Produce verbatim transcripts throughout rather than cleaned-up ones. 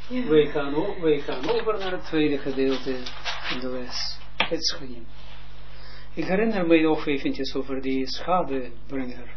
Ja. Wij, gaan o- wij gaan over naar het tweede gedeelte in de les. Het schijn. Ik herinner me nog eventjes over die schadebrenger.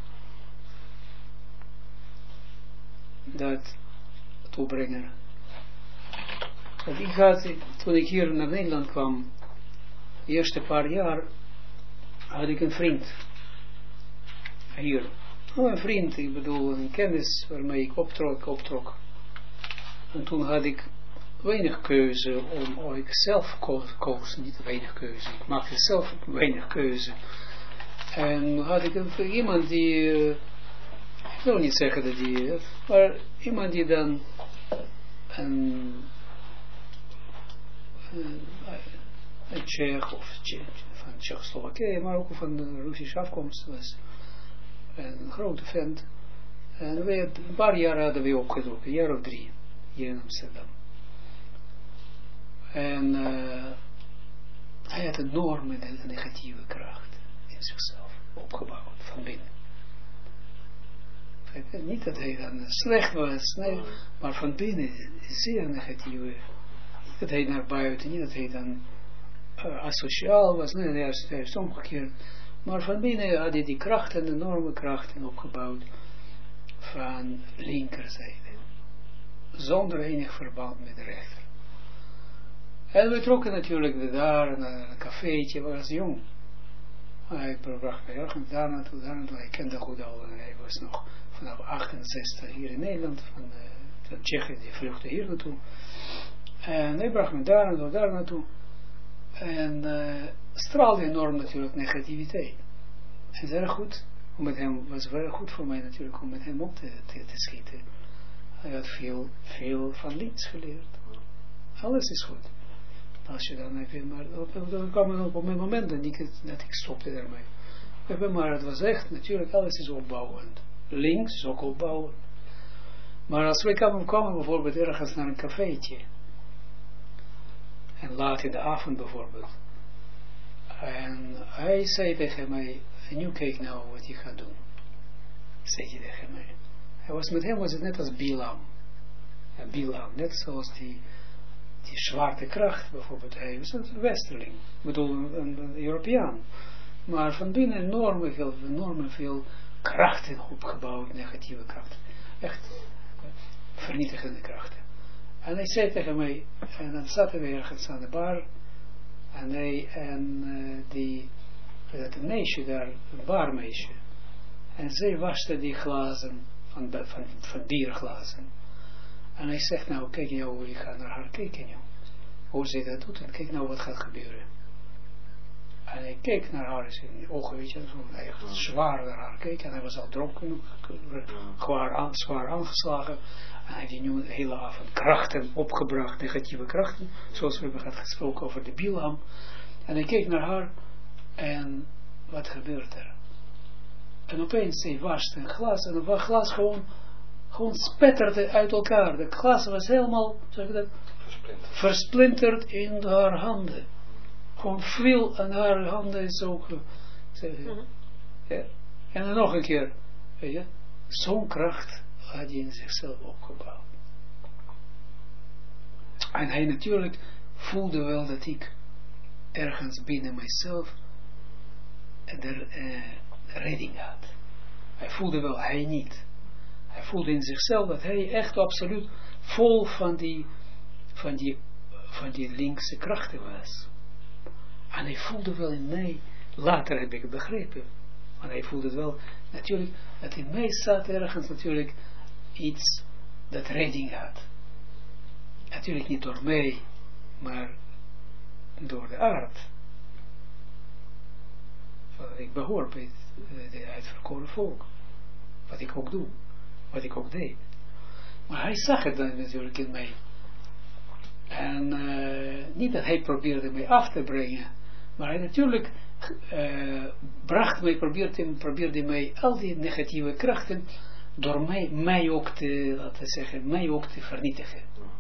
Dat toebrenger. Dat ik had, toen ik hier naar Nederland kwam, de eerste paar jaar, had ik een vriend. Hier. Oh, een vriend, ik bedoel een kennis waarmee ik optrok, optrok. En toen had ik weinig keuze om, oh, ik zelf koos, koos, niet weinig keuze, ik maakte zelf weinig keuze. En had ik een, iemand die, uh, ik wil niet zeggen dat die, uh, maar iemand die dan een, een, een Tsjech of Tsjech, van Tsjechoslowakije, maar ook van de Russische afkomst was, een grote vent. En we, een paar jaar hadden we opgetrokken, een jaar of drie, hier in Amsterdam. En uh, hij had een enorme negatieve kracht in zichzelf opgebouwd, van binnen. Niet dat hij dan slecht was, nee, maar van binnen zeer negatieve. Niet dat hij naar buiten, niet dat hij dan uh, asociaal was, nee, hij is, hij is omgekeerd. Maar van binnen had hij die krachten, enorme krachten opgebouwd van linkerzijde. Zonder enig verband met de rechter. En we trokken natuurlijk daar naar een cafeetje, we was jong. Hij bracht mij ergens daar naartoe, daar naartoe. Hij kende goed al, hij was nog vanaf achtenzestig hier in Nederland, van uh, de Tsjechen, die vluchtte hier naartoe. En hij bracht me daar naartoe, daar naartoe. En uh, straalde enorm natuurlijk negativiteit. En het is erg goed, om met hem, was wel goed voor mij natuurlijk, om met hem op te, te, te schieten. Hij had veel, veel van links geleerd. Alles is goed. Als je dan even, maar dan kwam er op een moment dat ik, dat ik stopte daarmee. Maar het was echt, natuurlijk, alles is opbouwend. Links is ook opbouwend. Maar als wij kwamen, kwamen bijvoorbeeld ergens naar een cafeetje. En laat in de avond bijvoorbeeld. En hij zei tegen mij, en nu kijk nou wat je gaat doen. Zei hij tegen mij. Hij was, met hem was het net als Bilam. Ja, Bilam, net zoals die, die zwarte kracht bijvoorbeeld. Hij was een westerling. Ik bedoel, een, een, een Europeaan. Maar van binnen enorme veel, enorme veel krachten opgebouwd, negatieve krachten. Echt vernietigende krachten. En hij zei tegen mij, en dan zaten we ergens aan de bar, en hij, en uh, die, dat een meisje daar, een barmeisje, en zij waste die glazen, van, van, van bierglazen. En hij zegt, nou, kijk jou, ik ga naar haar kijken, joh. Hoe zij dat doet, en kijk nou wat gaat gebeuren. En hij keek naar haar, in die ogen, weet je, zo, hij echt zwaar naar haar keek, en hij was al dronken, zwaar, aan, zwaar aangeslagen. En hij heeft nu de hele avond krachten opgebracht, negatieve krachten, zoals we hebben gesproken over de Bilam. En hij keek naar haar, en wat gebeurt er? En opeens, hij wast een glas, en het glas gewoon, gewoon spetterde uit elkaar. Het glas was helemaal, zeg je dat, versplinterd, versplinterd in haar handen. Gewoon viel aan haar handen zo. Mm-hmm. Ja. En dan nog een keer, weet je, zo'n kracht had hij in zichzelf opgebouwd. En hij natuurlijk voelde wel dat ik ergens binnen mijzelf de uh, redding had. Hij voelde wel, hij niet. Hij voelde in zichzelf dat hij echt absoluut vol van die, van die, van die linkse krachten was. En hij voelde wel in mij, later heb ik het begrepen, maar hij voelde het wel, natuurlijk, dat in mij zat ergens natuurlijk iets dat redding had. Natuurlijk niet door mij, maar door de aard. Ik behoor bij het uitverkoren volk. Wat ik ook doe, wat ik ook deed. Maar hij zag het dan natuurlijk in mij. En uh, niet dat hij probeerde mij af te brengen, maar hij natuurlijk uh, bracht mij, probeerde, probeerde mij al die negatieve krachten door mij, mij ook te, laten zeggen, mij ook te vernietigen.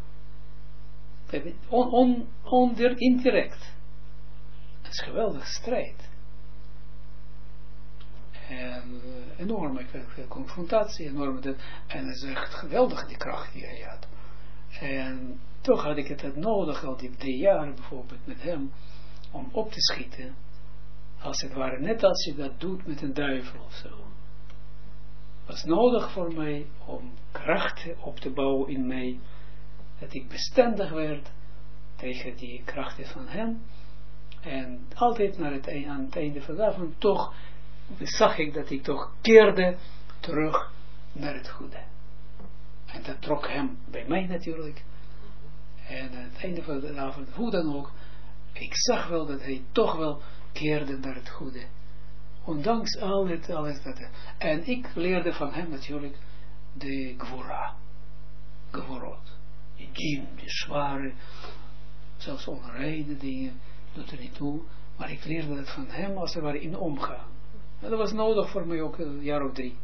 On, on, onder, indirect. Dat is een geweldige strijd. En uh, enorme confrontatie, enorme, dat, en het is echt geweldig die kracht die hij had. En toch had ik het het nodig, al die drie jaar bijvoorbeeld met hem, om op te schieten. Als het ware, net als je dat doet met een duivel of zo. Het was nodig voor mij om krachten op te bouwen in mij. Dat ik bestendig werd tegen die krachten van hem. En altijd naar het, aan het einde van de avond toch zag ik dat ik toch keerde terug naar het goede. En dat trok hem bij mij natuurlijk. En aan het einde van de avond, hoe dan ook, ik zag wel dat hij toch wel keerde naar het goede. Ondanks al het, alles dat. En ik leerde van hem natuurlijk de Gvura. Gvorot. Die djim, die zware, zelfs onreine dingen, doet er niet toe. Maar ik leerde dat van hem als er ware in omgaan. En dat was nodig voor mij ook een jaar of drie.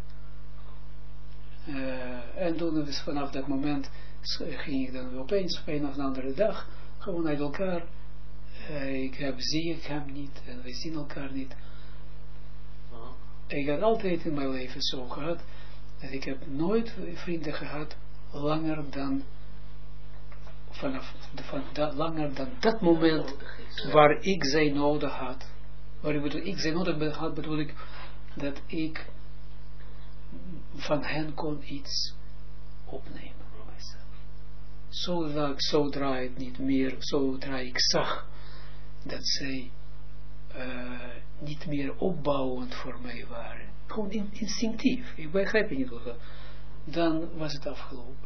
Uh, en toen dus vanaf dat moment ging ik dan opeens een of andere dag gewoon uit elkaar. Uh, ik heb, zie ik hem niet en we zien elkaar niet. Ik had altijd in mijn leven zo gehad dat ik heb nooit vrienden gehad langer dan vanaf van dat, langer dan dat moment waar ik zij nodig had. Waar ik bedoel, ik zij nodig had, bedoel ik dat ik van hen kon iets opnemen voor mijzelf. Zodra, zodra het niet meer, zodra ik zag dat zij uh, niet meer opbouwend voor mij waren. Gewoon in, instinctief. Ik begrijp het niet wat. Dan was het afgelopen.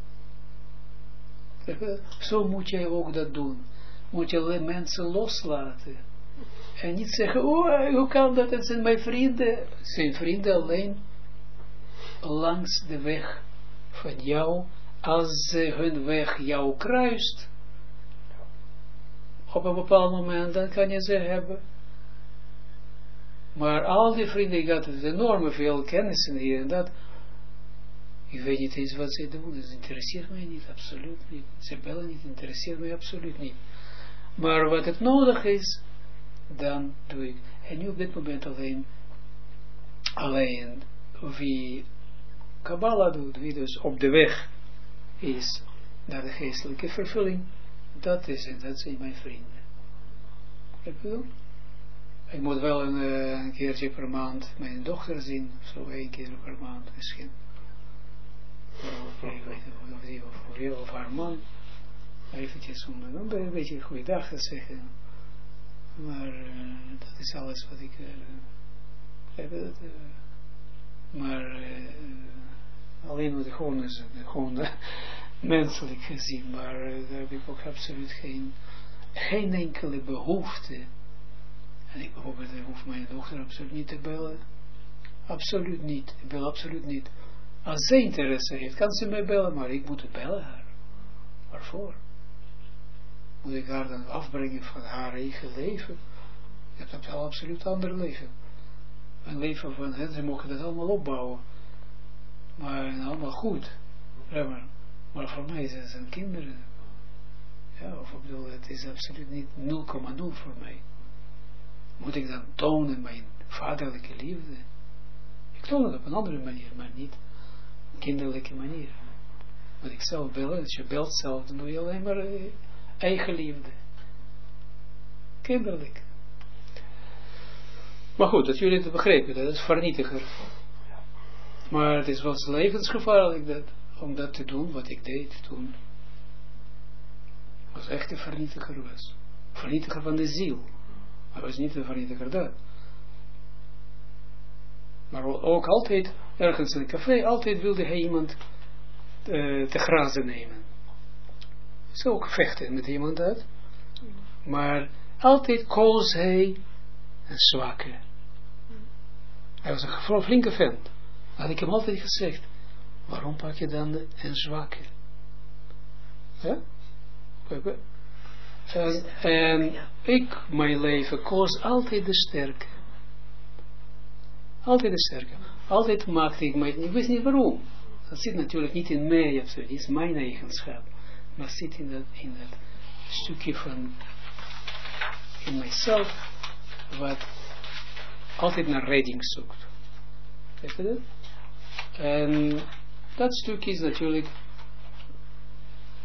Zo moet jij ook dat doen. Moet je mensen loslaten. En niet zeggen, oh, hoe kan dat? Het zijn mijn vrienden. Zijn vrienden alleen langs de weg van jou. Als ze hun weg jou kruist. Op een bepaald moment, dan kan je ze hebben. Maar al die vrienden, ik had enorm veel kennissen hier en dat. Ik weet niet eens wat ze doen, dat interesseert mij niet, absoluut niet. Ze bellen niet, interesseert mij absoluut niet. Maar wat het nodig is, dan doe ik. En nu op dit moment alleen, alleen wie Kabbalah doet, wie dus op de weg is naar de geestelijke vervulling, dat is het, dat zijn mijn vrienden. Heb je dat? Ik moet wel een, een keertje per maand mijn dochter zien, zo één keer per maand misschien. Of, ik weet niet, of, die, of, of, of haar man, eventjes om een beetje een goede dag te zeggen. Maar uh, dat is alles wat ik... Uh, uh, maar uh, alleen met de gewone, de gewone menselijk gezien, maar uh, daar heb ik ook absoluut geen, geen enkele behoefte. En ik bijvoorbeeld, ik hoef mijn dochter absoluut niet te bellen. Absoluut niet. Ik bel absoluut niet. Als zij interesse heeft, kan ze mij bellen, maar ik moet het bellen haar. Waarvoor? Moet ik haar dan afbrengen van haar eigen leven? Je hebt een absoluut ander leven. Een leven van hen, ze mogen dat allemaal opbouwen. Maar allemaal goed. Maar, maar voor mij zijn het kinderen. Ja, of ik bedoel, het is absoluut niet nul komma nul voor mij. Moet ik dan tonen mijn vaderlijke liefde? Ik toon het op een andere manier, maar niet op een kinderlijke manier. Want ik zelf bellen, als je belt zelf, dan doe je alleen maar uh, eigen liefde. Kinderlijk. Maar goed, dat jullie het begrepen, dat is vernietiger. Maar het is wel levensgevaarlijk dat, om dat te doen, wat ik deed toen. Was echt een vernietiger was. Vernietiger van de ziel. Hij was niet een vernietiger dat. Maar ook altijd, ergens in een café, altijd wilde hij iemand uh, te grazen nemen. Zo ook vechten met iemand uit. Maar altijd koos hij een zwakke. Hij was een flinke vent. Had ik hem altijd gezegd, waarom pak je dan een zwakke? Ja? En, en ik, mijn leven, koos altijd de sterke. Altijd de sterke. Altijd maakte ik mij, ik wist niet waarom. Dat zit natuurlijk niet in mij, het is mijn eigenschap. Maar zit in dat, in dat stukje van, in mijzelf, wat altijd naar redding zoekt. Weet je dat? En dat stukje is natuurlijk,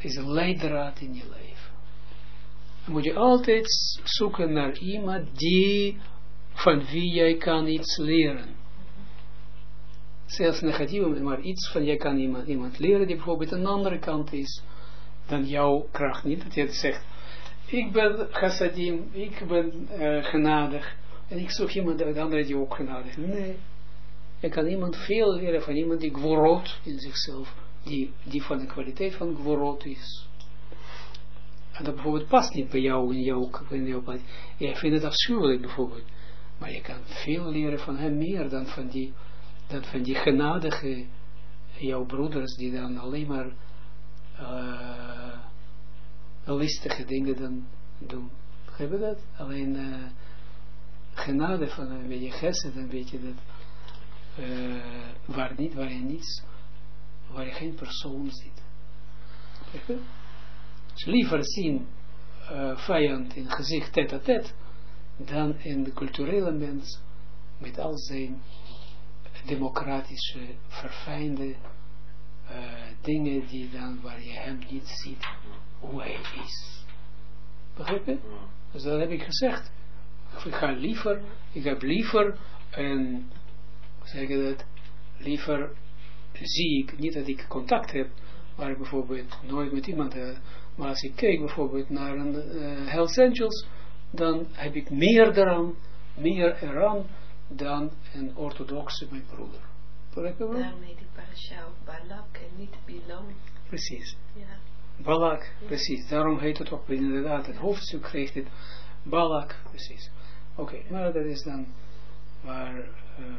is een leidraad in je leven. Dan moet je altijd zoeken naar iemand die, van wie jij kan iets leren. Zelfs negatief, maar iets van jij kan iemand, iemand leren die bijvoorbeeld een andere kant is dan jouw kracht. Niet dat je het zegt, ik ben chassadim, ik ben uh, genadig en ik zoek iemand de andere die ook genadig is. Nee, je kan iemand veel leren van iemand die gvorot in zichzelf, die, die van de kwaliteit van gvorot is. En dat bijvoorbeeld past niet bij jou in jouw, in jouw plaats. Jij vindt het afschuwelijk bijvoorbeeld, maar je kan veel leren van hem meer dan van die dat van die genadige jouw broeders die dan alleen maar uh, listige dingen dan doen. Begrijp je dat? Alleen uh, genade van een beetje gesed, een beetje dat uh, waar, niet, waar je niets, waar je geen persoon ziet. Begrijp je? Dus liever zien uh, vijand in gezicht tête à tête dan in de culturele mens met al zijn democratische, verfijnde uh, dingen die dan, waar je hem niet ziet hoe hij is. Begrijp je? Dus dat heb ik gezegd. Ik ga liever, ik heb liever en, zeg je dat, liever zie ik, niet dat ik contact heb, maar ik bijvoorbeeld nooit met iemand, uh, maar als ik kijk bijvoorbeeld naar een uh, Hells Angels, dan heb ik meer eraan, meer eraan, dan een orthodoxe mijn broeder. Daarmee die parasha ook Balak en niet Bilam. Precies. Ja. Balak, ja. Precies. Daarom heet het ook inderdaad, het hoofdstuk krijgt het Balak, precies. Oké, okay, maar dat is dan waar uh,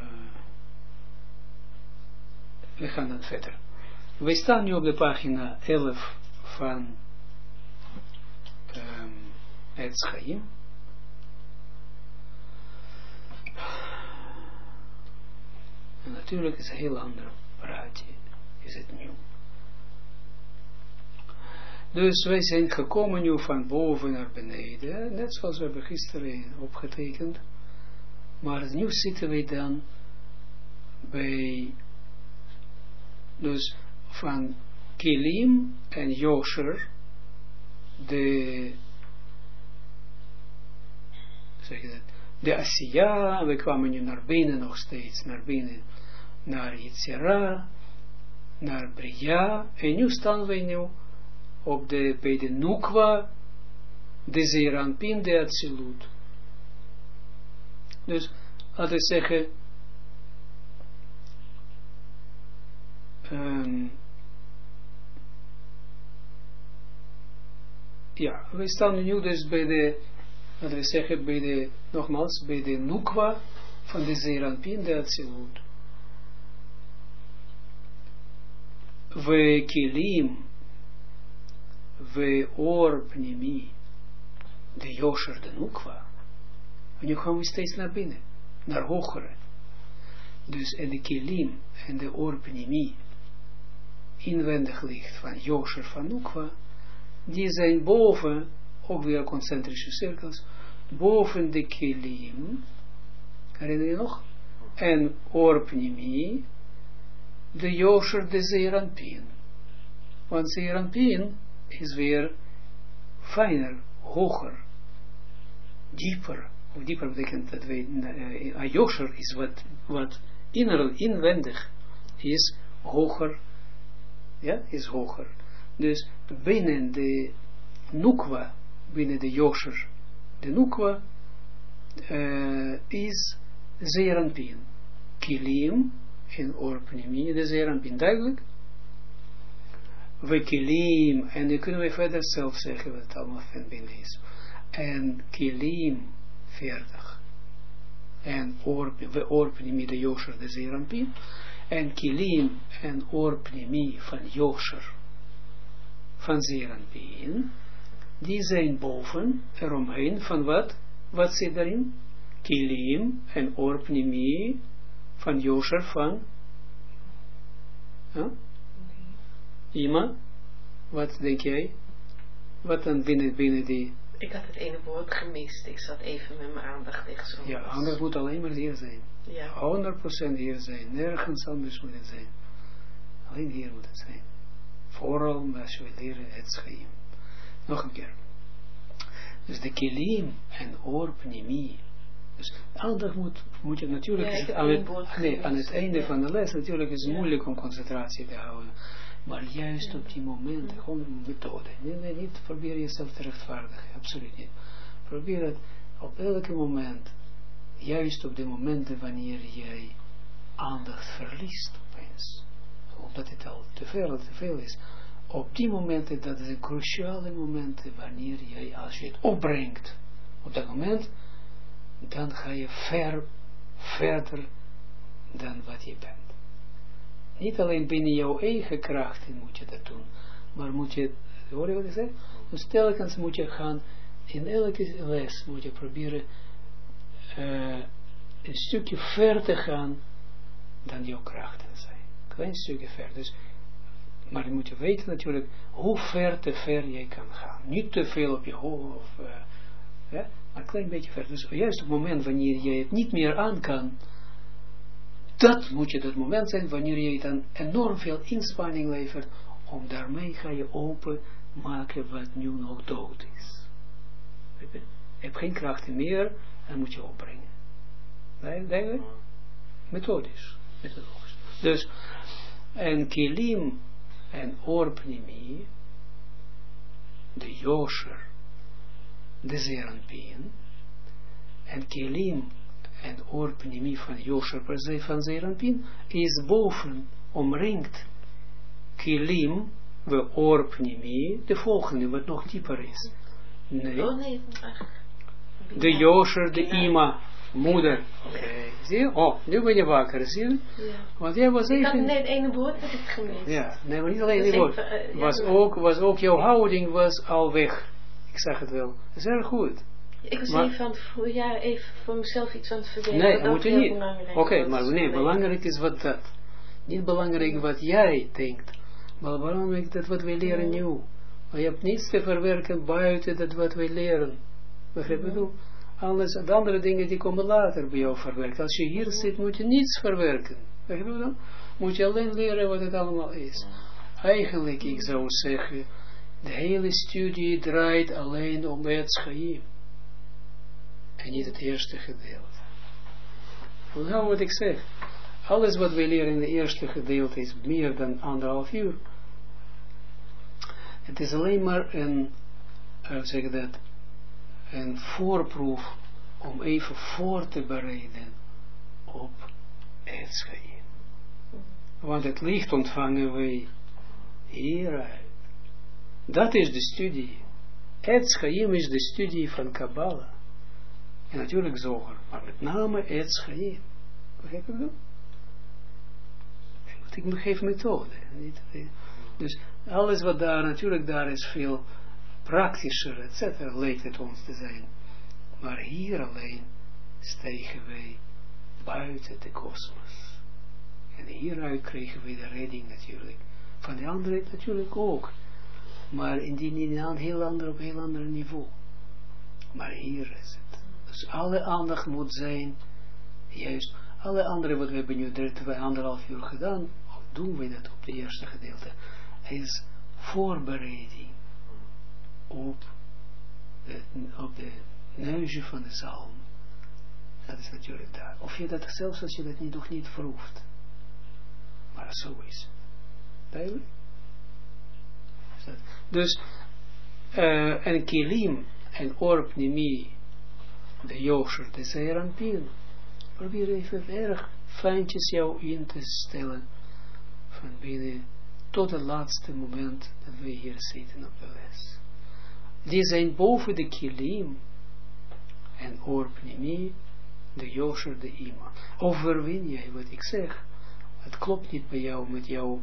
we gaan dan verder. We staan nu op de pagina elf van um, het Schaim. En natuurlijk is het een heel ander praatje, is het nieuw. Dus wij zijn gekomen nu van boven naar beneden, net zoals we hebben gisteren opgetekend. Maar nu zitten wij dan bij, dus van Kilim en Yosher, de, zeg je dat, de Asiya, we kwamen nu naar binnen nog steeds, naar binnen, naar Yitzhara, naar Bria, en nu staan we nu op de, bij de Nukwa, de Zeranpin, de Atsilut. Dus, laten we zeggen, um, ja, we staan nu dus bij de, laten we zeggen, bij de, nogmaals, bij de Nukwa van de Zeranpin, de Atsilut. We Kilim, we Or Pnimi, de Yosher, de Nukwa. En nu gaan we steeds naar binnen, naar hogere. Dus en de Kilim en de Or Pnimi, inwendig licht van Yosher van Nukwa, die zijn boven, ook weer concentrische cirkels, boven de Kilim, herinner je nog? En Or Pnimi, de Yosher, de Zeranpin. Want Zeranpin is weer fijner, hoger, dieper. Hoe dieper betekent dat wij, uh, Yosher is wat, wat innerlijk, inwendig is hoger, ja, is hoger. Dus binnen de Nukwa, binnen de Yosher, de Nukwa, uh, is Zeranpin. Kilim en Or Pnimi, de Zeranpin, duidelijk? We Kilim, en dan kunnen we verder zelf zeggen wat het allemaal van binnen is. En Kilim, veertig. En we Or Pnimi, de Yosher, de Zeranpin. En Kilim en Or Pnimi van Yosher, van Zeranpin, die zijn boven, eromheen, van wat? Wat zit daarin? Kilim en Or Pnimi van Yosher van huh? Ima, wat denk jij? Wat dan binnen, binnen die... Ik had het ene woord gemist, ik zat even met mijn aandacht weg zo. Ja, anders moet alleen maar hier zijn. Ja. honderd procent hier zijn, nergens anders moet het zijn. Alleen hier moet het zijn. Vooral als we leren het schaim. Nog een keer. Dus de kilim en oorpnimi. Dus aandacht moet, moet je natuurlijk, ja, aan, het, nee, aan het einde ja. van de les, natuurlijk is het ja. moeilijk om concentratie te houden. Maar juist ja. op die momenten, ja. gewoon een methode. Nee, nee, niet probeer jezelf te rechtvaardigen, absoluut niet. Probeer het op elke moment, juist op de momenten wanneer jij aandacht verliest opeens. Omdat het al te veel, te veel is. Op die momenten, dat is een cruciale momenten wanneer jij, als je het opbrengt, op dat moment, dan ga je ver, verder dan wat je bent. Niet alleen binnen jouw eigen krachten moet je dat doen, maar moet je, hoor je wat ik zeg? Dus telkens moet je gaan, in elke les moet je proberen uh, een stukje ver te gaan dan jouw krachten zijn. Klein stukje ver. Dus, maar je moet je weten natuurlijk hoe ver te ver jij kan gaan. Niet te veel op je hoofd, of, uh, ja, maar een klein beetje ver. Dus juist op het moment wanneer je het niet meer aan kan, dat moet je dat moment zijn wanneer je dan enorm veel inspanning levert, om daarmee ga je open maken wat nu nog dood is. Je hebt geen krachten meer, dan moet je opbrengen. Duidelijk? Methodisch. Methodisch. Dus, en kilim en orpnimi, de Yosher, de Zeranpien, en kilim en orpnimi van Yosher per se van Zeranpien, is boven, omringt kilim, we orpnimi, de volgende, wat nog dieper is. Nee. Oh nee, ach. De Yosher, de Ima, moeder. Oké, okay. Zie je? Oh, nu ben je wakker, zie je? Ja. Want jij was even... Ik had net ene woord dat ik gemist. Ja, nee, maar niet alleen die woord. Uh, was, ja, ook, was ook jouw houding was al weg. Ik zag het wel. Dat is erg goed. Ik was maar, even aan het voor, ja, even voor mezelf iets aan het verdelen. Nee, dat moet je niet. Oké, okay, maar nee, belangrijk is wat dat. Niet belangrijk wat jij denkt. Maar belangrijk dat wat wij leren nu. Maar je hebt niets te verwerken buiten dat wat wij leren. Begrijp je bedoel? Alles, de andere dingen die komen later bij jou verwerken. Als je hier zit, moet je niets verwerken. Begrijp je dan? Moet je alleen leren wat het allemaal is. Eigenlijk, ik zou zeggen, de hele studie draait alleen om het schaim. En niet het eerste gedeelte. Nou wat ik zeg. Alles wat we leren in het eerste gedeelte is meer dan anderhalf uur. Het is alleen maar een, uh, zeg dat, een voorproef om even voor te bereiden op het schaim. Want het licht ontvangen wij hieruit. Dat is de studie. Het schaim is de studie van Kabbalah. En natuurlijk Zoger, maar met name het schaim. Begrijp je dat? Ik geef methode. Niet, dus alles wat daar, natuurlijk daar is veel praktischer, et cetera, lijkt het ons te zijn. Maar hier alleen stijgen wij buiten de kosmos. En hieruit kregen we de redding natuurlijk. Van de andere natuurlijk ook. Maar indien in een heel ander, op een heel ander niveau. Maar hier is het. Dus alle aandacht moet zijn, juist, alle andere wat we hebben nu drie, anderhalf uur gedaan, doen we dat op het eerste gedeelte, is voorbereiding op de, op de neusje van de psalm. Dat is natuurlijk daar. Of je dat, zelfs als je dat niet, nog niet proeft. Maar zo is het. Duidelijk? Dus, uh, en kilim en orpnimi, de Yosher, de Zeranpien, probeer even erg fijntjes jou in te stellen van binnen tot het laatste moment dat we hier zitten op de les. Die zijn boven de kilim en orpnimi, de Yosher, de Ima. Overwin jij wat ik zeg. Het klopt niet bij jou met jouw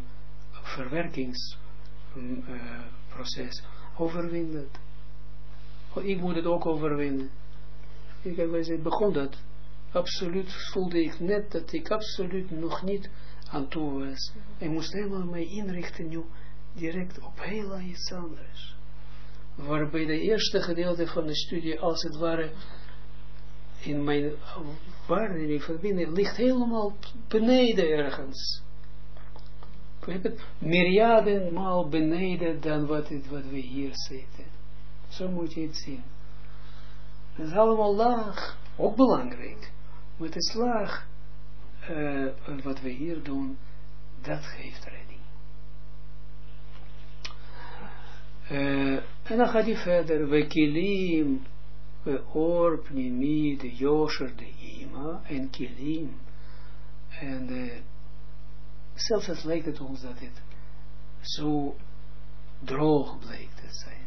verwerkingsproces. Uh, Overwin dat. Oh, ik moet het ook overwinnen. Ik heb begon dat. Absoluut voelde ik net dat ik absoluut nog niet aan toe was. Ik moest helemaal mij inrichten nu direct op heel iets anders. Waarbij de eerste gedeelte van de studie als het ware in mijn waarneming van binnen ligt helemaal beneden ergens. myriaden maal beneden dan wat, het, wat we hier zitten. Zo moet je het zien. Het is allemaal laag, ook belangrijk. Maar het is laag, uh, wat we hier doen, dat geeft redding. Uh, en dan gaat hij verder, we kilim, we or, pnimi, de yosher, de ima, en kilim. En uh, zelfs het lijkt het ons dat het zo droog blijkt te zijn.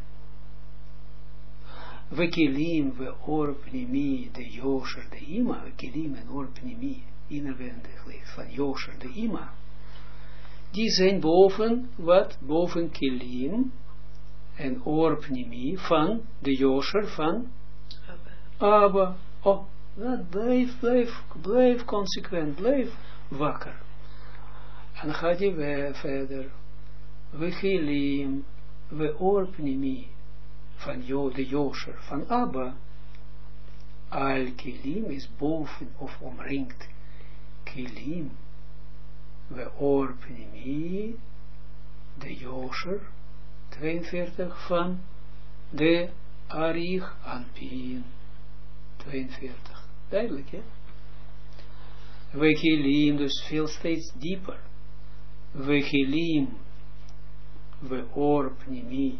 We kilim, we or, pnimi, de yosher, de ima, we kilim en or, pnimi, inwendig ligt van yosher, de ima. Die zijn boven, wat? Boven kilim, en or, pnimi, van de yosher, van Abba. Oh, dat blijf, blijf, blijf consequent, blijf wakker. En dan gaat hij weer verder. We kilim, we or, pnimi, van jo, de yosher, van Abba. Al kilim is boven of omringt. Kilim, we or, pnimi, de yosher, tweeënveertig van de Arich Anpin. tweeënveertig. Duidelijk, hè? We kilim, dus veel steeds dieper. We kilim, we or pnimi,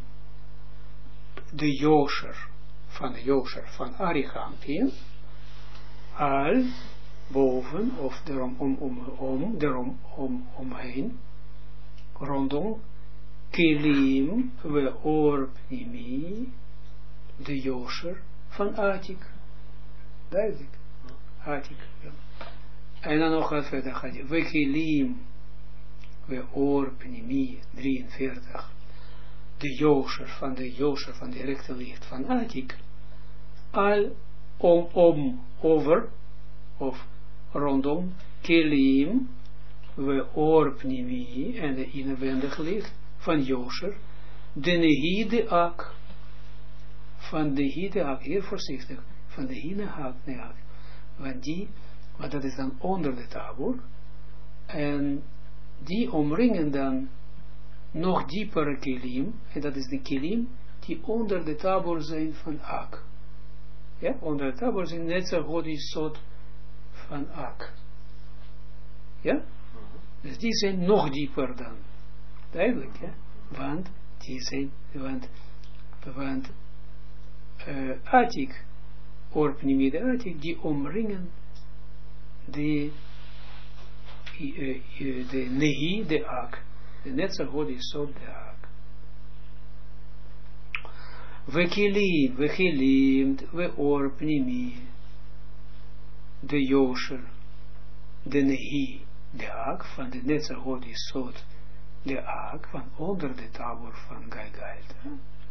de yosher, van de yosher, van Arich Anpin, al, boven, of erom, om, om, om, erom, om, omheen, rondom, kilim, we or pnimi, de yosher, van Atik. Duidelijk. Atik. Ja. En dan nog gaat verder, gaat je, we kilim, we or pnimi, drieënveertig, de yosher, van de yosher, van de directe licht, van Atik, al, om, om, over, of rondom, kilim, we or pnimi, en de inwendig licht, van yosher, de nehide ak, van de hide ak, hier voorzichtig, van de hine ak, nee ak, want die, maar dat is dan onder de tabor, en die omringen dan nog diepere kilim, en dat is de kilim, die onder de tabor zijn van ak. Ja, onder de tabor zijn net zo goed is soort van ak. Ja? Dus die zijn nog dieper dan. Duidelijk, ja? Want die zijn, want, want uh, Atik, Orpnimide Atik, die omringen de, uh, uh, de Nehi, de Ak. De net zo goed is zo de Ak. We kilim, we kilim, we Orpnimi, de Yosher, de Nehi, de Ak, van de net zo goed is zo de Ak, van onder de tabor van Galgalta.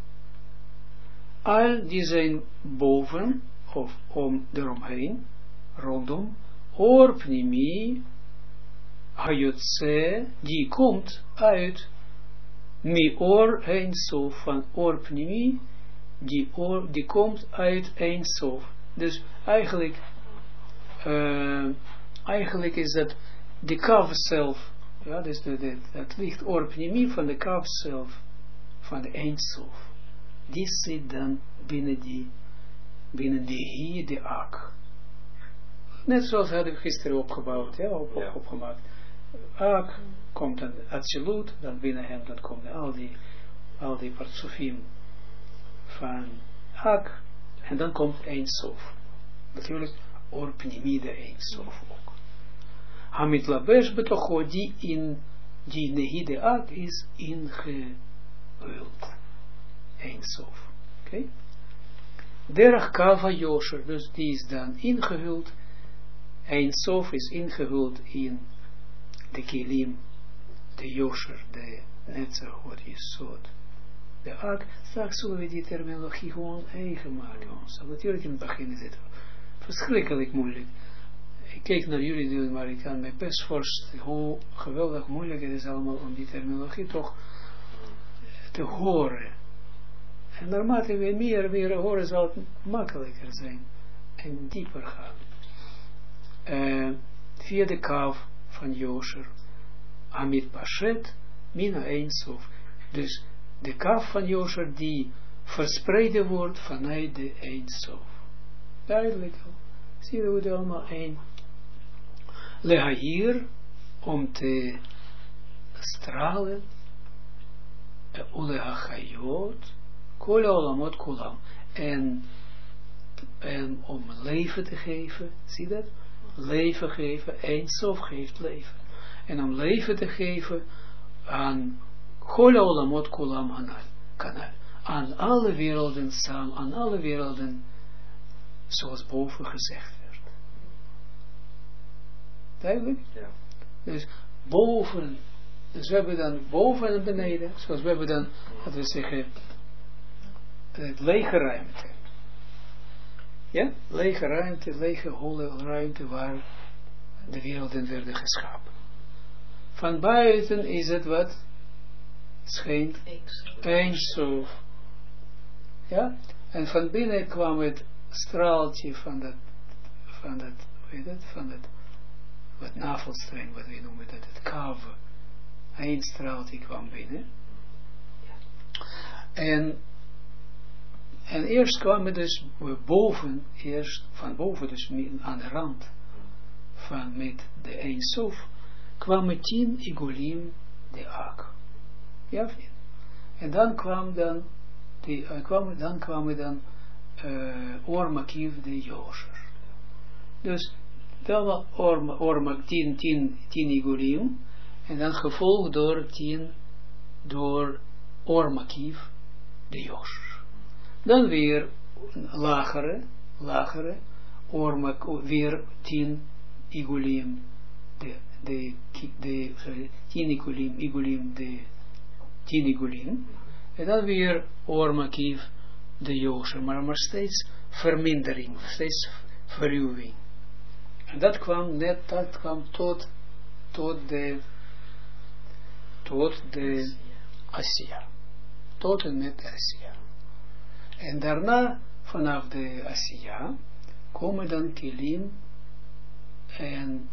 Al die zijn boven, of om eromheen, rondom, Orpnimi, Hayotse, die komt uit, mi or Ein Sof, van Orpnimi, die, or, die komt uit Ein Sof. Dus eigenlijk, uh, eigenlijk is dat de kav zelf, ja, dus de, de, dat ligt Orpnimi van de kav zelf, van de Ein Sof. Die zit dan binnen die, binnen die hier, de Ak. Net zoals hadden we gisteren opgebouwd, ja, op, op, opgemaakt. Ak, komt dan Atsilut, dan binnen hem, dan komen al die, al die partsofim van Ak, en dan komt Ein Sof. Natuurlijk, Orpnimi de Ein Sof ook. Hamit Labesh betocho, die in, die Nehide Ak is ingehuld. Ein Sof. Oké? Okay? Derach Kava Yosher, dus die is dan ingehuld. Ein Sof is ingehuld in de Kilim, de Yosher, de Netzer, God Yesod. De Ak, straks zullen we die terminologie gewoon eigen maken. Ons. Natuurlijk in het begin is het verschrikkelijk moeilijk. Ik kijk naar jullie, maar ik kan mij best voorstellen hoe geweldig moeilijk het is allemaal om die terminologie toch te horen. En naarmate we meer en meer horen, zal het makkelijker zijn en dieper gaan. Uh, via de kaaf van Yosher, Amit Pashet, Mina Ein Sof. Dus de kaf van Yosher die verspreid wordt vanuit de Ein Sof. Duidelijk al. Zie je hoe het allemaal één. Lehair, om te stralen, ulehachayot, kol olamot kulam. En, en om leven te geven, zie dat? Leven geven, Ein Sof geeft leven. En om leven te geven aan kol olamot kulam kanal. Aan alle werelden samen, aan alle werelden, zoals boven gezegd werd. Duidelijk? Ja. Dus boven, dus we hebben dan boven en beneden, zoals we hebben dan, laten we zeggen, het lege ruimte. Ja? Lege ruimte, lege holle ruimte waar de werelden werden geschapen. Van buiten is het wat? Schijnt Ein Sof. Ja? En van binnen kwam het straaltje van dat, van dat, weet het, van dat, wat navelstreng, wat we noemen dat, het kave. Een straaltje kwam binnen. En, en eerst kwamen dus boven, eerst van boven, dus aan de rand, van met de Ein Sof, kwamen tien igulim de Ak. Ja of niet? En dan kwam dan, die, uh, kwam, dan kwamen dan uh, Ormakiv de Yosher. Dus dat was Orma, Orma, tien, tien, tien igulim, en dan gevolgd door tien, door Ormakiv de Yosher. Dan weer lagere, lagere, Ormak, weer tien igulim, de, de, de, sorry, tien igulim, igulim, de, tien igulim, en dan weer Ormakiv de Yosher, maar, maar steeds vermindering, steeds verruwing. En dat kwam net, dat kwam tot, tot de, tot de Asiya. Tot en met de Asiya. En daarna, vanaf de Asiya, komen dan Kelim en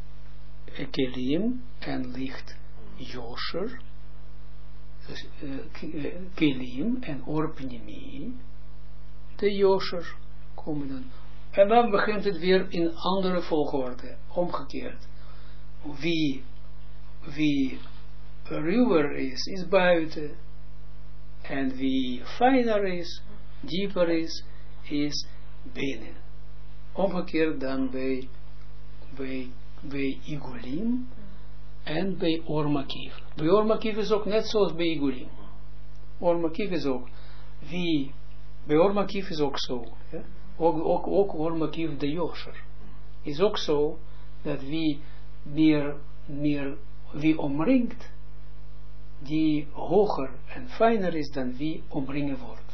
Kelim en licht Yosher, dus uh, Kelim en Orpnimi, de Yosher komen dan. En dan begint het weer in andere volgorde, omgekeerd. Wie, wie ruwer is, is buiten. En wie fijner is, dieper is, is binnen. Omgekeerd dan bij, bij, bij Igulim en bij Ormakiv. Bij Ormakiv is ook net zoals bij Igulim. Ormakiv is ook, wie, bij Ormakiv is ook zo. Ja? Ook, ook, ook Ormakiv de Yosher. Is ook zo, dat wie meer, meer, wie omringt, die hoger en fijner is dan wie omringen wordt.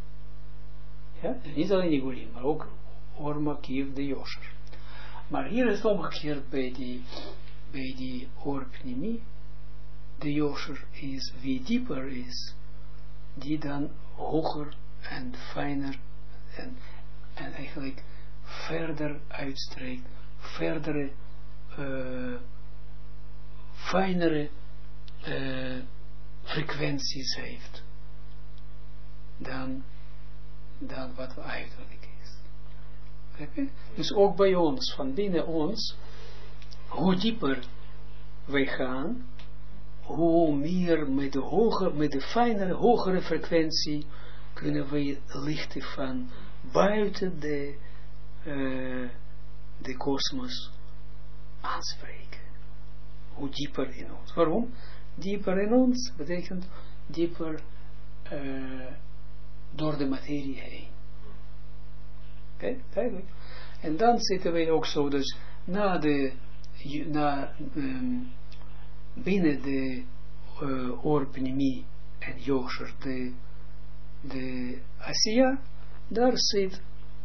Ja? Niet alleen Igulim, maar ook Ormakiv de Yosher. Maar hier is het omgekeerd bij die, bij die Orpnimi, de Yosher is wie dieper is, die dan hoger en fijner en, en eigenlijk verder uitstrekt, verdere, uh, fijnere uh, frequenties heeft dan, dan wat uiterlijk is. Dus ook bij ons, van binnen ons, hoe dieper wij gaan, hoe meer met de hoge, met de fijnere, hogere frequentie kunnen wij lichten van buiten de uh, de kosmos aanspreken. Hoe dieper in ons. Waarom? Dieper in ons betekent dieper uh, door de materie heen. Oké, okay, duidelijk. En dan zitten wij ook zo, dus na de, na, um, binnen de uh, Orpnimi en Yosher, de, de Asiya, daar zit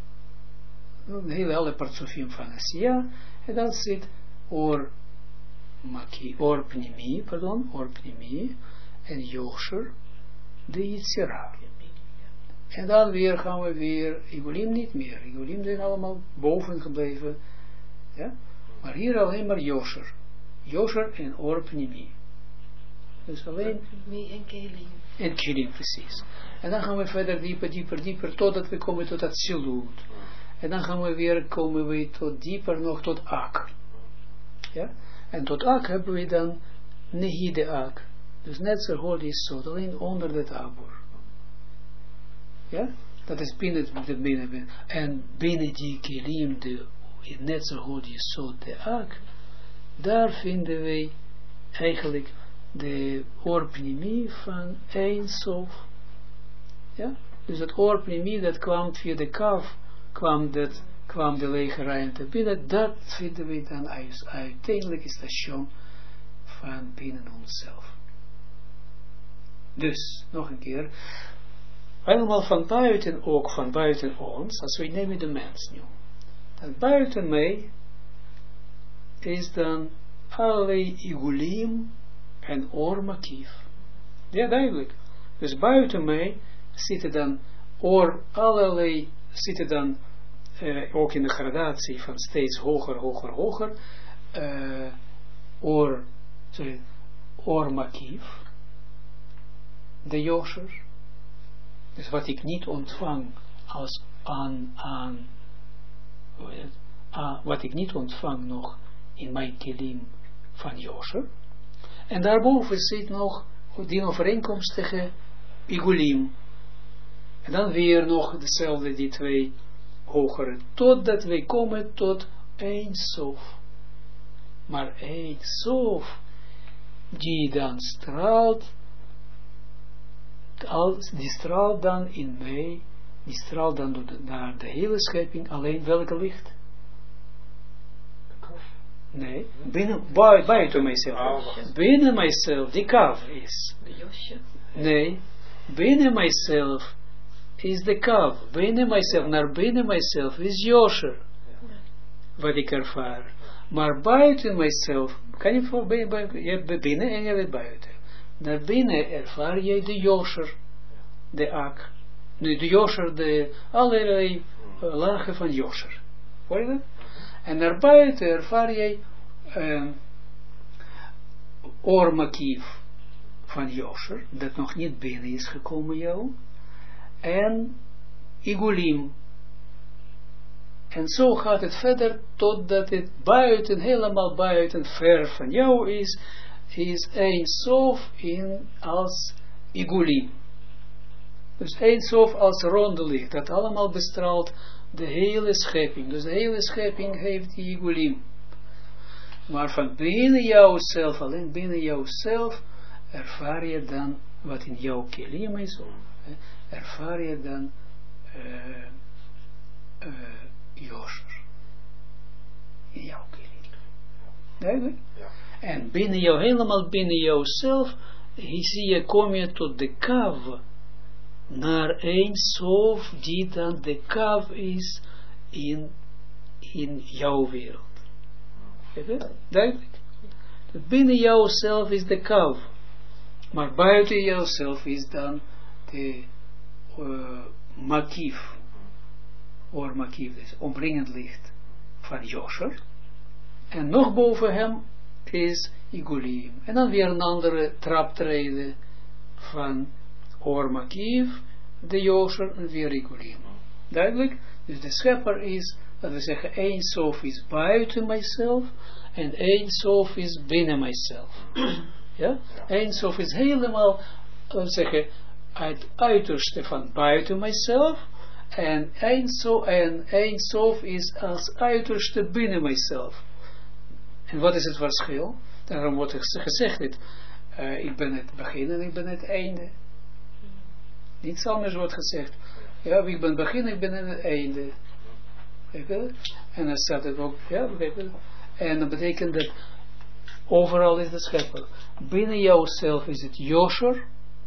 een hele alle partsofim van Asiya, en dan zit Or, Maki, Orpnimi, pardon, Orpnimi en Yosher, de Yitzhira. En dan weer gaan we weer, Igulim niet meer, Igulim zijn allemaal boven gebleven, ja, maar hier alleen maar Yosher. Yosher en Or Pnimi. Dus alleen... Pnimi en Kelim. En Kelim, precies. En dan gaan we verder dieper, dieper, dieper, totdat we komen tot Atsilut. En dan gaan we weer, komen we tot dieper nog tot Ak. Ja? En tot Ak hebben we dan Nehide Ak. Dus net zo hoort is zo, alleen onder het Abor. Ja? Dat is binnen het binnen. En binnen die Kelim, de net zo goed is zo de Ak, daar vinden wij eigenlijk de oorpnimie van Ein Sof. Ja? Dus het oorpnimie dat kwam via de Kaf, kwam, dat, kwam de lege ruimte binnen, dat vinden we dan als uiteindelijke station van binnen onszelf. Dus, nog een keer, helemaal van buiten ook, van buiten ons, als we nemen de mens nu. Dat buiten mij is dan allerlei igulim en oormakief. Ja, duidelijk. Dus buiten mij zitten dan oor, allerlei, zitten dan uh, ook in de gradatie van steeds hoger, hoger, hoger, uh, oor, sorry, oormakief, de Yosher. Dus wat ik niet ontvang als aan, aan uh, wat ik niet ontvang nog in mijn kelim van Yosher. En daarboven zit nog die overeenkomstige igulim. En dan weer nog dezelfde, die twee hogere, totdat wij komen tot Ein Sof. Maar Ein Sof, die dan straalt, die straalt dan in mij, die straalt dan naar de hele schepping, alleen welke licht? Nee, binnen, bui, buiten mijzelf. Binnen mijzelf, die kaf is. De Josje. Nee, binnen mijzelf is de kaf. Binnen mijzelf, naar binnen mijzelf is Yosher. Wat ik ervaar. Maar buiten mijzelf, kan je voor binnen, je hebt binnen en je hebt buiten. Naar binnen ervaar je de Yosher, de Ak. Nu de Yosher, de allerlei uh, lagen van Yosher. Hoor je dat? En naar buiten ervaar je uh, oormakief van Yosher, dat nog niet binnen is gekomen jou, en igulim. En zo gaat het verder, totdat het buiten, helemaal buiten, ver van jou is, is Ein Sof in als igulim. Dus Ein Sof als ronde licht, dat allemaal bestraalt de hele schepping. Dus de hele schepping heeft die igulim. Maar van binnen jouzelf, alleen binnen jouzelf, ervaar je dan, wat in jouw kelim is, ervaar je dan uh, uh, Yosher. In jouw kelim. Duidelijk? Ja. En binnen jou, helemaal binnen jouzelf, zie je, kom je tot de kav, naar Ein Sof, die dan de kav is in, in jouw wereld. Duidelijk? Binnen jouzelf is de kav, maar buiten jouzelf is dan de uh, makief, or makief, dus omringend licht van Yosher. En nog boven hem is igulim. En dan weer een andere traptreden van or makief, de Yosher en weer igulim. Duidelijk? Dus de schepper is, dat we zeggen, Ein Sof is buiten mijzelf en Ein Sof is binnen mijzelf. Ja? Ein Sof is helemaal, laten we zeggen, het uiterste van buiten mijzelf en Ein Sof, en Ein Sof is als uiterste binnen mijzelf. En wat is het verschil? Daarom wordt gezegd, het, uh, ik ben het begin en ik ben het einde. Niets anders wordt gezegd. Ja, ik ben het begin en ik ben het einde. En dan staat het ook, ja, en dat betekent dat overal is de schepper. Binnen jouzelf is het Yosher.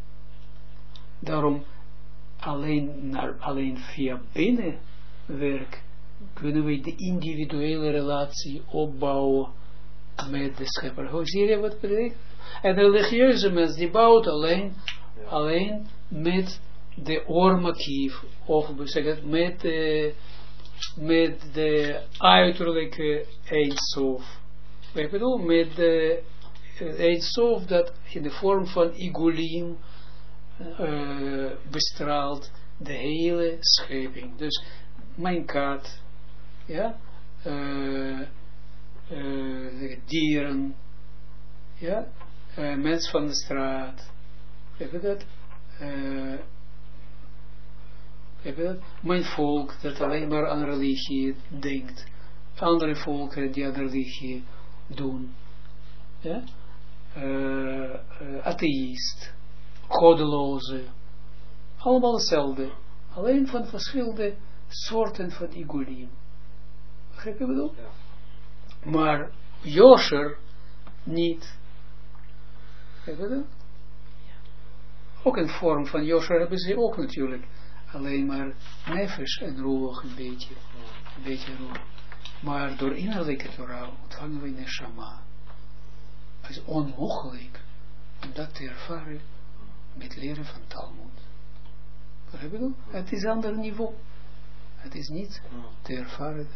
Daarom alleen, naar, alleen via binnenwerk kunnen we de individuele relatie opbouwen met de schepper. Hoe zie je wat betekent? En de religieuze mens die bouwt alleen, alleen met de oormakief, of we zeggen met de, met de uiterlijke Ein Sof, ik bedoel, met de Eindsof dat in de vorm van Igulim uh, bestraalt de hele schepping. Dus mijn kat, ja, uh, uh, dieren, ja, uh, mens van de straat, heb je dat? Uh, heb je dat? Mijn volk dat alleen maar aan religie denkt, andere volken die aan religie doen, ja, uh, uh, atheïst, godeloze, allemaal hetzelfde, alleen van verschillende soorten van igulim. Begrijp je wat ik bedoel? Ja. Maar Yosher niet. Begrijp je dat? Ja. Ook een vorm van Yosher hebben ze ook natuurlijk, alleen maar nefesh en roog een beetje, een beetje roog. Maar door innerlijke Torah ontvangen we neshama. Het is onmogelijk om dat te ervaren met leren van Talmud. Begrijp je dat? Het is een ander niveau. Het is niet te ervaren.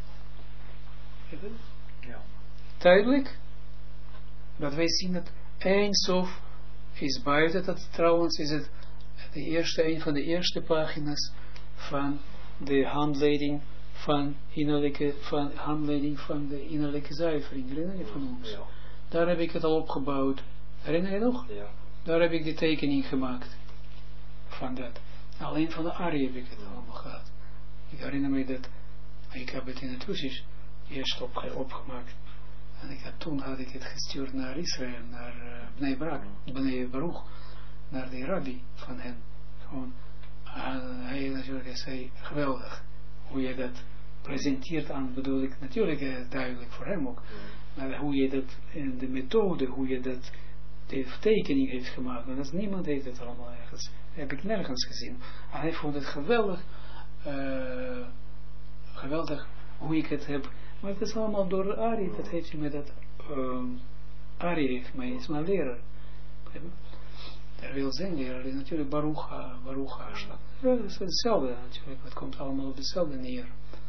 Ja. Duidelijk dat wij zien dat Eindsof is buiten. Dat trouwens is het de eerste, een van de eerste pagina's van de handleiding van innerlijke, van handleiding van de innerlijke zuivering. Herinner je van ons? Ja. Daar heb ik het al opgebouwd. Herinner je nog? Ja. Daar heb ik de tekening gemaakt. Van dat. Alleen van de Ari heb ik het allemaal gehad. Ik herinner me dat, ik heb het in het Russisch eerst op, opgemaakt. En ik had, toen had ik het gestuurd naar Israël, naar uh, Bnei Brak, Bnei Baruch, naar de rabbi van hen. Gewoon, uh, hij natuurlijk zei, geweldig, hoe je dat presenteert aan, bedoel ik, natuurlijk uh, duidelijk voor hem ook. Maar hoe je dat, in de methode, hoe je dat, de tekening heeft gemaakt, want dat niemand heeft het allemaal ergens, heb ik nergens gezien. En hij vond het geweldig, uh, geweldig hoe ik het heb, maar het is allemaal door Ari, dat heeft hij me dat, um, Ari heeft mij, is mijn leraar. Er wil zijn leraar, is natuurlijk Baruch, Baruch Ashla. Ja, dat is hetzelfde natuurlijk, het komt allemaal op hetzelfde neer.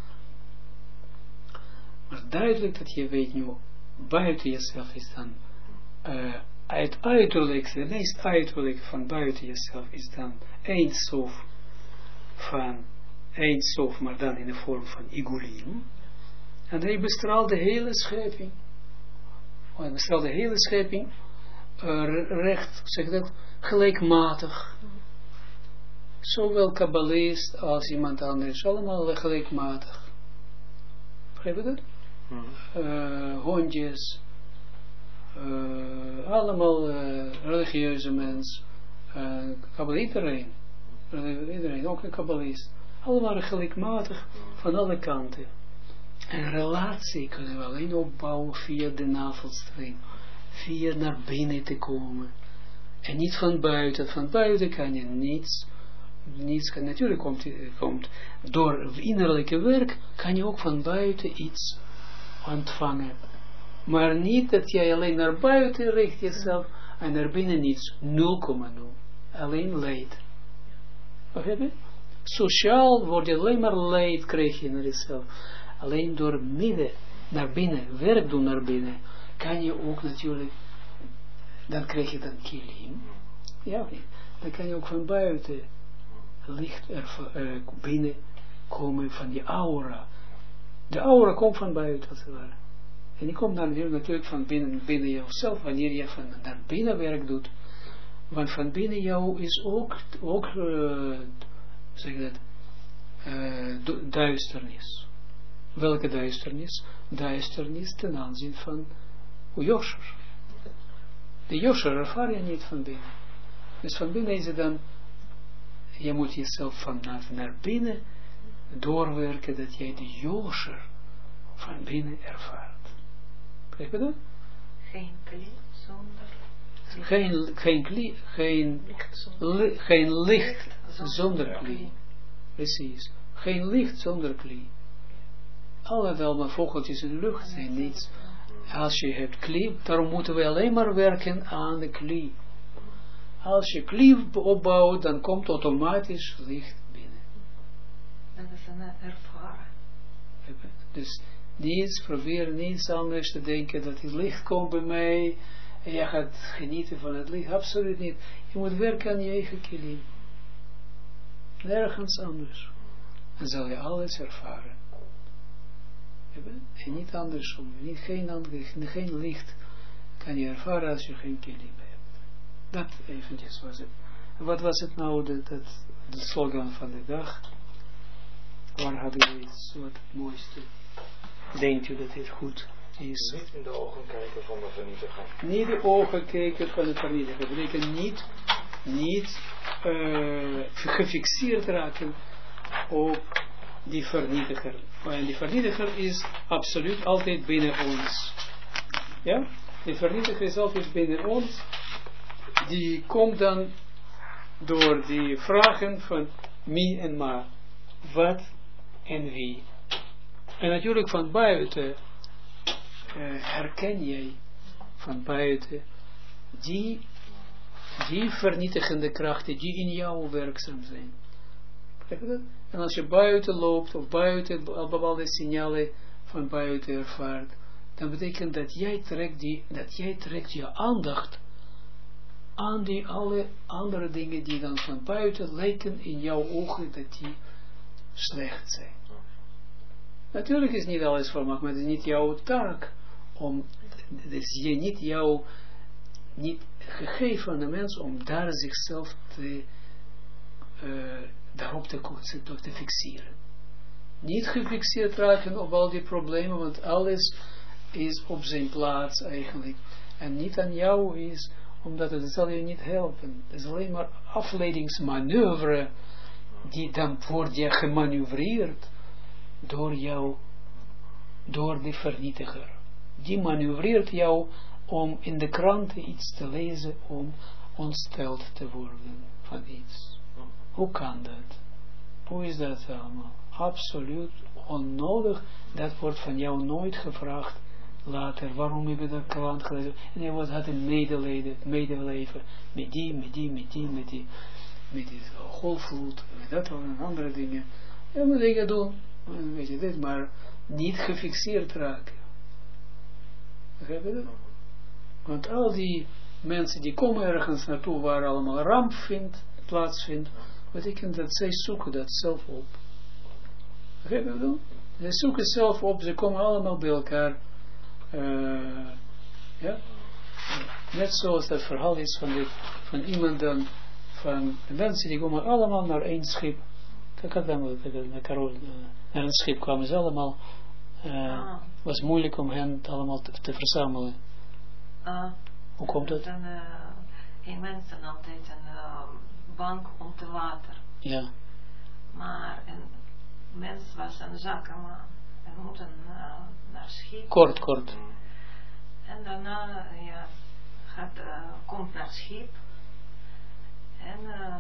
Maar duidelijk dat je weet nu, buiten jezelf is dan, uh, het uiterlijkste, de meest uiterlijke van buiten jezelf is dan Eindsof van Eindsof, maar dan in de vorm van Igulim. En hij bestraalt de hele schepping. Hij bestraalt de hele schepping uh, recht, zeg dat, gelijkmatig. Zowel kabbalist als iemand anders, allemaal gelijkmatig. Begrijp je dat? Uh, hondjes, uh, allemaal uh, religieuze mensen, uh, kabbal, iedereen, iedereen, ook een kabbalist, allemaal gelijkmatig van alle kanten. Een relatie kunnen we alleen opbouwen via de navelstreng, via naar binnen te komen, en niet van buiten. Van buiten kan je niets, niets kan, natuurlijk komt, komt door innerlijke werk, kan je ook van buiten iets ontvangen. Maar niet dat jij alleen naar buiten richt jezelf en naar binnen niets, nul komma nul. Alleen leed. Begrijp je? Sociaal word je alleen maar leid, krijg je naar jezelf. Alleen door midden naar binnen, werk doen naar binnen, kan je ook natuurlijk, dan krijg je dan kilim. Ja, niet? Dan kan je ook van buiten licht er uh, binnen komen van die aura. De aura komt van buiten, als het ware. En die komt dan natuurlijk van binnen, binnen jouzelf, wanneer je van naar binnen werk doet. Want van binnen jou is ook, ook uh, zeg dat, uh, duisternis. Welke duisternis? Duisternis ten aanzien van Yosher. De Yosher ervaar je niet van binnen. Dus van binnen is het dan, je moet jezelf van naar binnen doorwerken, dat jij de Yosher van binnen ervaart. Begrijp je dat? Geen kli zonder licht. Geen, geen kli, geen licht zonder, li, geen licht zonder, zonder kli. Precies. Geen licht zonder kli. Alle wel, maar vogeltjes in de lucht zijn niets. Als je hebt kli, daarom moeten we alleen maar werken aan de kli. Als je kli opbouwt, dan komt automatisch licht binnen. Dat is een ervaren. Dus Niets, probeer niets anders te denken dat het licht komt bij mij en je gaat genieten van het licht. Absoluut niet. Je moet werken aan je eigen kilim. Nergens anders. Dan zal je alles ervaren. En niet andersom. Niet, geen, ander, geen licht kan je ervaren als je geen kilim hebt. Dat eventjes was het. Wat was het nou, dat, dat, de slogan van de dag? Waar hadden we iets wat het mooiste? Denkt u dat dit goed is? Niet in de ogen kijken van de vernietiger. Niet de ogen kijken van de vernietiger. Dat betekent niet, niet uh, gefixeerd raken op die vernietiger. En die vernietiger is absoluut altijd binnen ons. Ja? Die vernietiger is altijd binnen ons. Die komt dan door die vragen van mi en ma. Wat en wie. En natuurlijk van buiten uh, herken jij van buiten die, die vernietigende krachten die in jou werkzaam zijn. En als je buiten loopt of buiten bepaalde signalen van buiten ervaart, dan betekent dat jij trekt, die, dat jij trekt je aandacht aan die alle andere dingen die dan van buiten lijken in jouw ogen dat die slecht zijn. Natuurlijk is niet alles volmaakt, maar het is niet jouw taak om, het is je niet jouw, niet gegeven aan de mens om daar zichzelf te, uh, daarop te, te, te fixeren. Niet gefixeerd raken op al die problemen, want alles is op zijn plaats eigenlijk. En niet aan jou is, omdat het zal je niet helpen. Het is alleen maar afleidingsmanoeuvre die dan wordt je gemanoeuvreerd door jou, door de vernietiger. Die manoeuvreert jou om in de kranten iets te lezen, om ontsteld te worden van iets. Hoe kan dat? Hoe is dat allemaal? Absoluut onnodig. Dat wordt van jou nooit gevraagd later. Waarom heb je dat krant gelezen? En hij had een medelijden, medeleven met die, met die, met die, met die, met die golfvloed, met dat en andere dingen. Je moet dingen doen. Weet je dit, maar niet gefixeerd raken. Begrijp je dat? Want al die mensen die komen ergens naartoe waar allemaal ramp vindt, plaatsvindt, betekent dat zij zoeken dat zelf op. Begrijp je dat? Zij zoeken zelf op, ze komen allemaal bij elkaar. Uh, ja? Net zoals dat verhaal is van, dit, van iemand dan, van de mensen die komen allemaal naar één schip. Kijk, dan naar Karol. Naar een schip kwamen ze allemaal. Het uh, ah. was moeilijk om hen allemaal te, te verzamelen. Uh, Hoe komt dat? Dan uh, geen mensen altijd een uh, bank om te water. Ja. Maar een mens was een zakenman. En moeten uh, naar schip. Kort, kort. En daarna ja, gaat, uh, komt naar schip. En uh,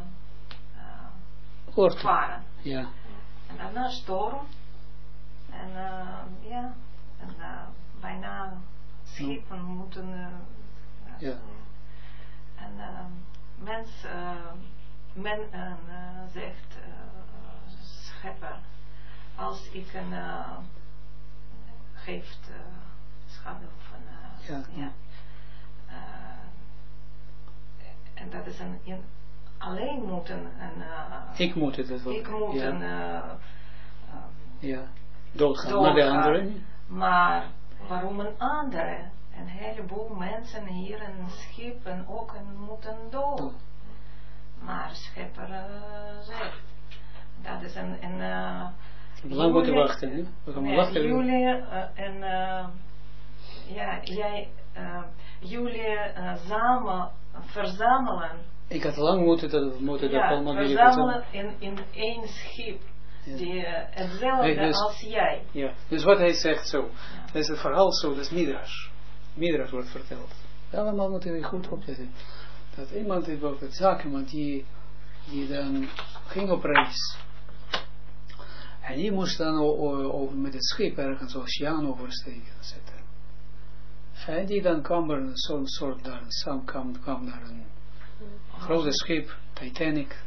uh, kort. varen. Ja. En daarna storm. En uh, ja, en, uh, bijna schepen no. moeten. Uh, ja. En uh, mens, uh, men uh, zegt, uh, schepper, als ik een uh, geeft uh, schade van uh, ja. ja. Uh, en dat is een in, alleen moeten een uh, ik moet het wel. Ik moet ja. een uh, uh, ja. doodgaan, maar de anderen. Maar waarom een andere? Een heleboel mensen hier in schip en ook moeten dood. Oh. Maar schepper uh, zegt, dat is een, een uh, lang moeten wachten, hè? We gaan ja, wachten. Jullie uh, en uh, ja, jij, uh, jullie uh, samen verzamelen. Ik had lang moeten dat, moeten ja, dat allemaal verzamelen in, in één schip. Ja. Die, uh, hetzelfde nee, dus, als jij. Ja, dus wat hij zegt zo. Ja. Dat is het verhaal zo, dat is Midrash. Midrash wordt verteld. Allemaal moeten we goed opletten. Dat iemand in het zakenman die, die dan ging op reis. En die moest dan over met het schip ergens oceaan oversteken zetten. En die dan kwam er zo'n soort daar, Sam kwam, kwam naar een grote schip, Titanic.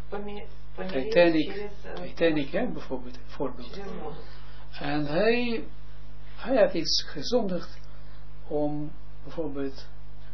Titanic, Titanic, ja, bijvoorbeeld, voorbeeld. En hij, hij had iets gezondigd om bijvoorbeeld,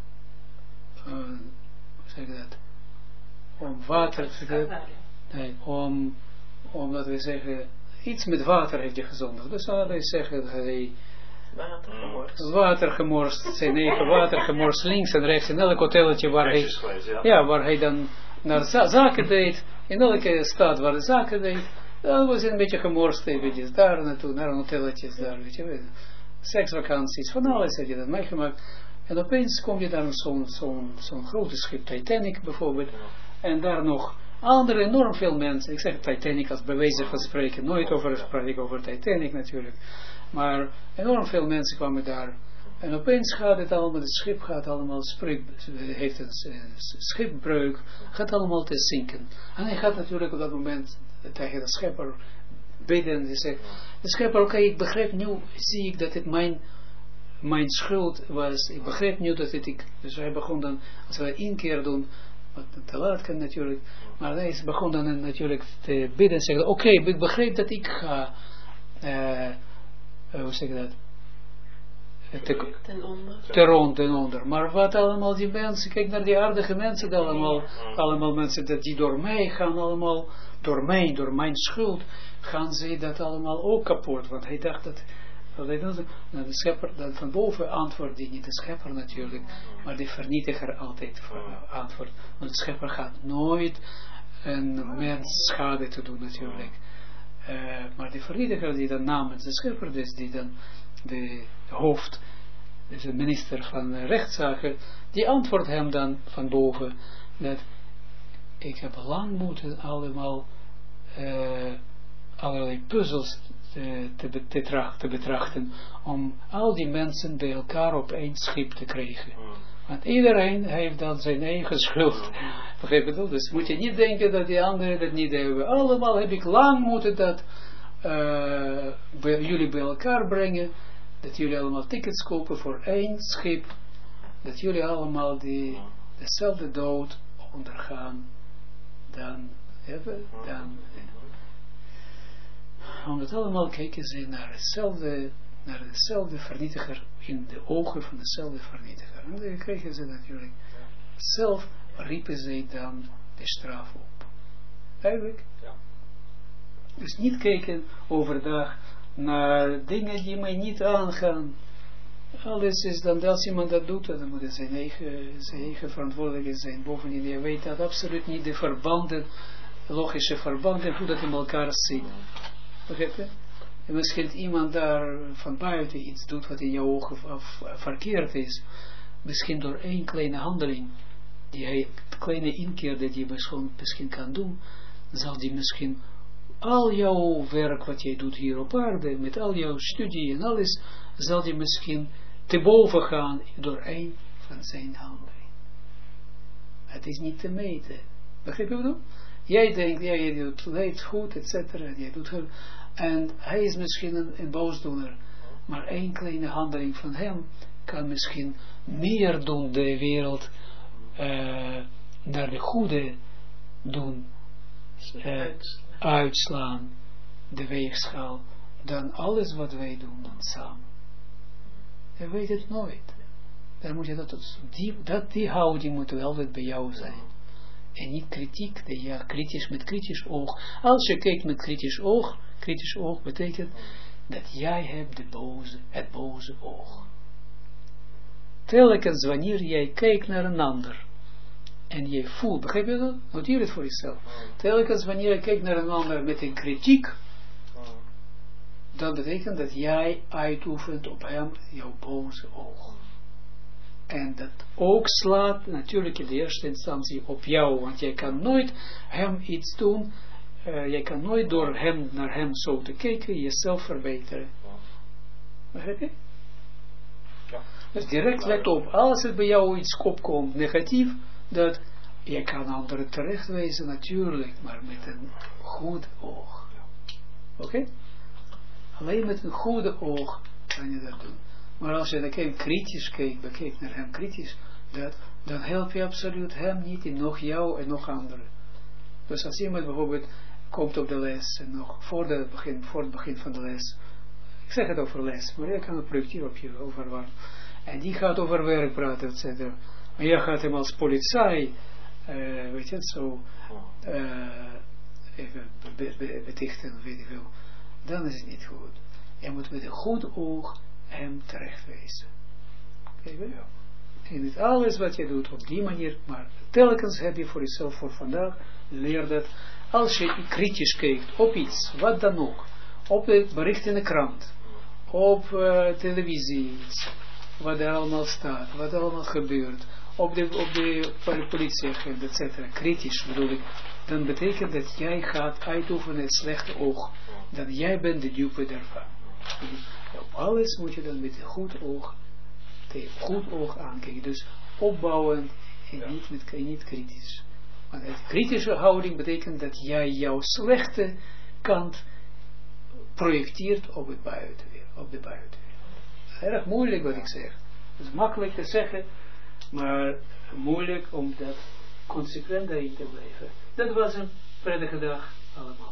uh, hoe zeg je dat, om water te nee, om, om laten we zeggen, iets met water heeft hij gezondigd. Dus laten we zeggen dat hij water gemorst, water gemorst zijn eigen water gemorst, links en rechts, in elk hotelletje waar hij, ja, waar hij dan naar za zaken deed, in elke stad waar hij zaken deed, dat was een beetje gemorst, eventjes daar naartoe, naar een hotelletje daar, weet je, seksvakanties, van alles heb je dat meegemaakt. En opeens kom je daar zo'n zo'n zo'n grote schip, Titanic bijvoorbeeld, en daar nog andere enorm veel mensen, ik zeg Titanic als bewijzen van spreken, nooit over spreek over Titanic natuurlijk, maar enorm veel mensen kwamen daar, en opeens gaat het allemaal, het schip gaat allemaal, spreek, heeft een schipbreuk, gaat allemaal te zinken. En hij gaat natuurlijk op dat moment tegen de schepper bidden, en hij zegt, de schepper, oké, okay, ik begrijp nu, zie ik dat het mijn, mijn schuld was, ik begrijp nu dat het ik, dus hij begon dan, als we één keer doen, wat te laat kan natuurlijk, maar hij begon dan natuurlijk te bidden en zeggen, oké, okay, ik begrijp dat ik ga, uh, uh, hoe zeg je dat, te, ten onder. Ten onder, ten onder. Maar wat allemaal die mensen, kijk naar die aardige mensen, die allemaal, allemaal mensen dat die door mij gaan, allemaal, door mij, door mijn schuld, gaan ze dat allemaal ook kapot, want hij dacht dat, dat hij dan, nou, de schepper, dat van boven antwoordt die niet de schepper natuurlijk, maar de vernietiger altijd antwoordt, want de schepper gaat nooit een mens schade te doen natuurlijk, uh, maar de vernietiger die dan namens de schepper, dus die dan de hoofd, dus de minister van rechtszaken, die antwoordt hem dan van boven, dat ik heb lang moeten allemaal uh, allerlei puzzels te, te, te, te, te betrachten, om al die mensen bij elkaar op één schip te krijgen. Want iedereen heeft dan zijn eigen schuld. Begrijp je dat? Dus moet je niet denken dat die anderen dat niet hebben. Allemaal heb ik lang moeten dat uh, bij, jullie bij elkaar brengen, dat jullie allemaal tickets kopen voor één schip, dat jullie allemaal die, dezelfde dood ondergaan, dan hebben, dan omdat allemaal kijken ze naar hetzelfde, naar dezelfde vernietiger, in de ogen van dezelfde vernietiger. En dan krijgen ze natuurlijk, zelf riepen ze dan de straf op. Duidelijk? Ja. Dus niet kijken overdag naar dingen die mij niet aangaan. Alles is dan, als iemand dat doet, dan moet het zijn eigen, zijn eigen verantwoordelijkheid zijn. Bovendien, je weet dat absoluut niet de verbanden, logische verbanden, hoe dat in elkaar zit. Begrijp je? En misschien iemand daar van buiten iets doet wat in jouw ogen verkeerd is. Misschien door één kleine handeling, die hij, kleine inkeer die hij misschien, misschien kan doen, zal die misschien al jouw werk wat jij doet hier op aarde, met al jouw studie en alles, zal die misschien te boven gaan door één van zijn handeling. Het is niet te meten. Begrijp je wat ik bedoel? Jij denkt, ja, jij doet, leeft goed, et cetera. Jij doet goed. En hij is misschien een, een boosdoener. Maar één kleine handeling van hem kan misschien meer doen de wereld uh, naar de goede doen. Uh, uitslaan, de weegschaal, dan alles wat wij doen dan samen. Je weet het nooit. Dan moet je dat, die, dat die houding moet wel altijd bij jou zijn. En niet kritiek, de, ja, kritisch met kritisch oog. Als je kijkt met kritisch oog, kritisch oog betekent dat jij hebt de boze, het boze oog. Telkens wanneer jij kijkt naar een ander, en je voelt, begrijp je dat? Noteer het voor jezelf. Telkens wanneer je kijkt naar een ander met een kritiek, dat betekent dat jij uitoefent op hem jouw boze oog. En dat ook slaat natuurlijk in de eerste instantie op jou, want jij kan nooit hem iets doen, uh, jij kan nooit door hem naar hem zo te kijken, jezelf verbeteren. Begrijp je? Ja. Dus direct let op, als er bij jou iets opkomt, negatief, dat je kan anderen terechtwijzen natuurlijk, maar met een goed oog. Oké? Okay? Alleen met een goede oog kan je dat doen. Maar als je dan kritisch kijkt, bekijkt naar hem kritisch, dat, dan help je absoluut hem niet en nog jou en nog anderen. Dus als iemand bijvoorbeeld komt op de les en nog voor, de begin, voor het begin van de les Ik zeg het over les, maar je kan het projecteren op je, over waar. En die gaat over werk praten, et cetera. Maar jij gaat hem als politie, uh, weet je het, zo, uh, even be, be, betichten, weet ik wel. Dan is het niet goed. Je moet met een goed oog hem terechtwijzen. Kijk wel? Ja. En niet alles wat je doet op die manier, maar telkens heb je voor jezelf voor vandaag, leer dat, als je kritisch kijkt op iets, wat dan ook, op het bericht in de krant, op uh, televisie, wat er allemaal staat, wat er allemaal gebeurt, op de, op de politieagent, et cetera, kritisch bedoel ik, dan betekent dat jij gaat uitoefenen het slechte oog, dat jij bent de dupe daarvan. Op alles moet je dan met een goed oog, tegen goed oog aankijken, dus opbouwend en niet, met, niet kritisch. Want het kritische houding betekent dat jij jouw slechte kant projecteert op het buitenwereld, op de buitenwereld. Erg moeilijk wat ik zeg. Het is makkelijk te zeggen, maar moeilijk om dat consequent daarin te blijven. Dat was een prettige dag allemaal.